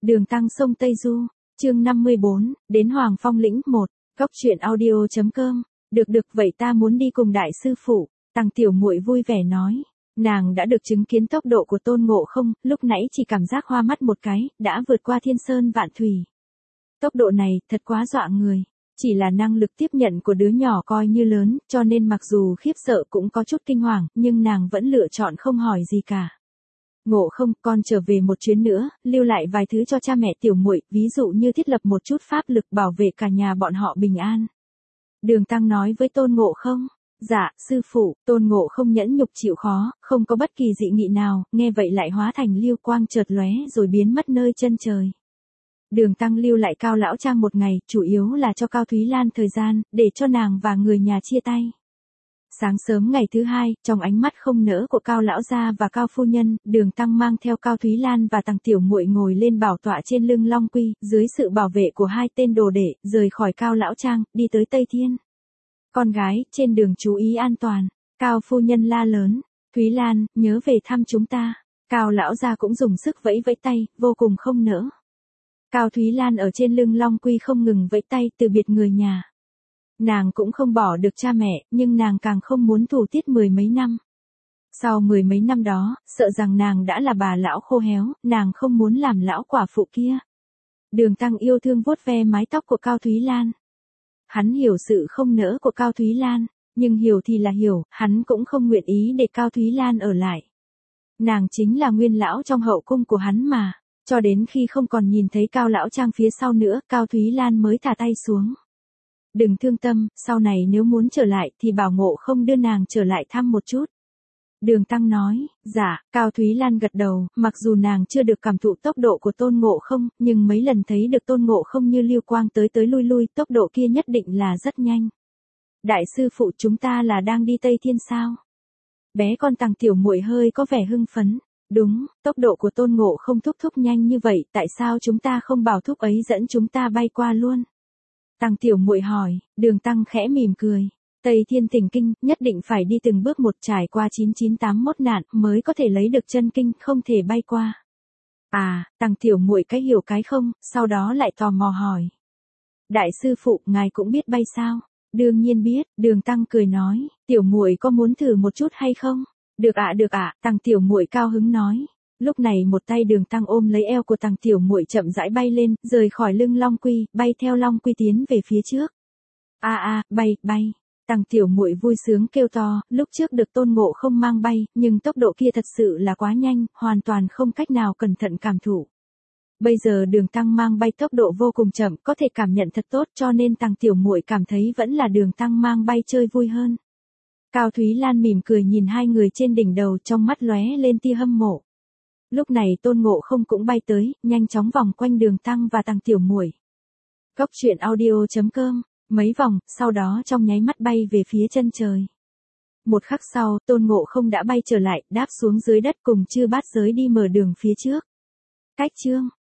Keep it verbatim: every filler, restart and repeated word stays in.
Đường Tăng sông Tây Du, chương năm mươi bốn, đến Hoàng Phong lĩnh một, góc truyện audio.com, được được vậy ta muốn đi cùng đại sư phụ, Tăng tiểu muội vui vẻ nói, nàng đã được chứng kiến tốc độ của Tôn Ngộ Không, lúc nãy chỉ cảm giác hoa mắt một cái, đã vượt qua thiên sơn vạn thủy. Tốc độ này thật quá dọa người, chỉ là năng lực tiếp nhận của đứa nhỏ coi như lớn, cho nên mặc dù khiếp sợ cũng có chút kinh hoàng, nhưng nàng vẫn lựa chọn không hỏi gì cả. Ngộ Không, con trở về một chuyến nữa, lưu lại vài thứ cho cha mẹ tiểu muội, ví dụ như thiết lập một chút pháp lực bảo vệ cả nhà bọn họ bình an. Đường Tăng nói với Tôn Ngộ Không, dạ, sư phụ. Tôn Ngộ Không nhẫn nhục chịu khó, không có bất kỳ dị nghị nào, nghe vậy lại hóa thành lưu quang chợt lóe rồi biến mất nơi chân trời. Đường Tăng lưu lại Cao Lão Trang một ngày, chủ yếu là cho Cao Thúy Lan thời gian, để cho nàng và người nhà chia tay. Sáng sớm ngày thứ hai, trong ánh mắt không nỡ của Cao Lão gia và Cao Phu Nhân, Đường Tăng mang theo Cao Thúy Lan và Tằng tiểu muội ngồi lên bảo tọa trên lưng Long Quy, dưới sự bảo vệ của hai tên đồ đệ, rời khỏi Cao Lão Trang, đi tới Tây Thiên. Con gái, trên đường chú ý an toàn. Cao Phu Nhân la lớn, Thúy Lan, nhớ về thăm chúng ta. Cao Lão gia cũng dùng sức vẫy vẫy tay, vô cùng không nỡ. Cao Thúy Lan ở trên lưng Long Quy không ngừng vẫy tay từ biệt người nhà. Nàng cũng không bỏ được cha mẹ, nhưng nàng càng không muốn thủ tiết mười mấy năm. Sau mười mấy năm đó, sợ rằng nàng đã là bà lão khô héo, nàng không muốn làm lão quả phụ kia. Đường Tăng yêu thương vuốt ve mái tóc của Cao Thúy Lan. Hắn hiểu sự không nỡ của Cao Thúy Lan, nhưng hiểu thì là hiểu, hắn cũng không nguyện ý để Cao Thúy Lan ở lại. Nàng chính là nguyên lão trong hậu cung của hắn mà, cho đến khi không còn nhìn thấy Cao Lão Trang phía sau nữa, Cao Thúy Lan mới thả tay xuống. Đừng thương tâm, sau này nếu muốn trở lại thì bảo Ngộ Không đưa nàng trở lại thăm một chút. Đường Tăng nói, dạ. Cao Thúy Lan gật đầu, mặc dù nàng chưa được cảm thụ tốc độ của Tôn Ngộ Không, nhưng mấy lần thấy được Tôn Ngộ Không như lưu quang tới tới lui lui, tốc độ kia nhất định là rất nhanh. Đại sư phụ, chúng ta là đang đi Tây Thiên sao? Bé con Tằng tiểu muội hơi có vẻ hưng phấn. Đúng, tốc độ của Tôn Ngộ Không thúc thúc nhanh như vậy, tại sao chúng ta không bảo thúc ấy dẫn chúng ta bay qua luôn? Tằng tiểu muội hỏi. Đường Tăng khẽ mỉm cười. Tây Thiên Thỉnh Kinh, nhất định phải đi từng bước một, trải qua chín chín tám mốt nạn, mới có thể lấy được chân kinh, không thể bay qua. À, Tằng tiểu muội cái hiểu cái không, sau đó lại tò mò hỏi. Đại sư phụ, ngài cũng biết bay sao? Đương nhiên biết. Đường Tăng cười nói, tiểu muội có muốn thử một chút hay không? Được ạ, được ạ. Tằng tiểu muội cao hứng nói. Lúc này một tay Đường Tăng ôm lấy eo của Tằng tiểu muội chậm rãi bay lên, rời khỏi lưng Long Quy, bay theo Long Quy tiến về phía trước. A a, bay, bay. Tằng tiểu muội vui sướng kêu to, lúc trước được Tôn Ngộ Không mang bay, nhưng tốc độ kia thật sự là quá nhanh, hoàn toàn không cách nào cẩn thận cảm thụ. Bây giờ Đường Tăng mang bay tốc độ vô cùng chậm, có thể cảm nhận thật tốt, cho nên Tằng tiểu muội cảm thấy vẫn là Đường Tăng mang bay chơi vui hơn. Cao Thúy Lan mỉm cười nhìn hai người trên đỉnh đầu, trong mắt lóe lên tia hâm mộ. Lúc này Tôn Ngộ Không cũng bay tới, nhanh chóng vòng quanh Đường Tăng và Tằng tiểu muội. Góc truyện audio.com, mấy vòng, sau đó trong nháy mắt bay về phía chân trời. Một khắc sau, Tôn Ngộ Không đã bay trở lại, đáp xuống dưới đất cùng chư bát giới đi mở đường phía trước. Cách chương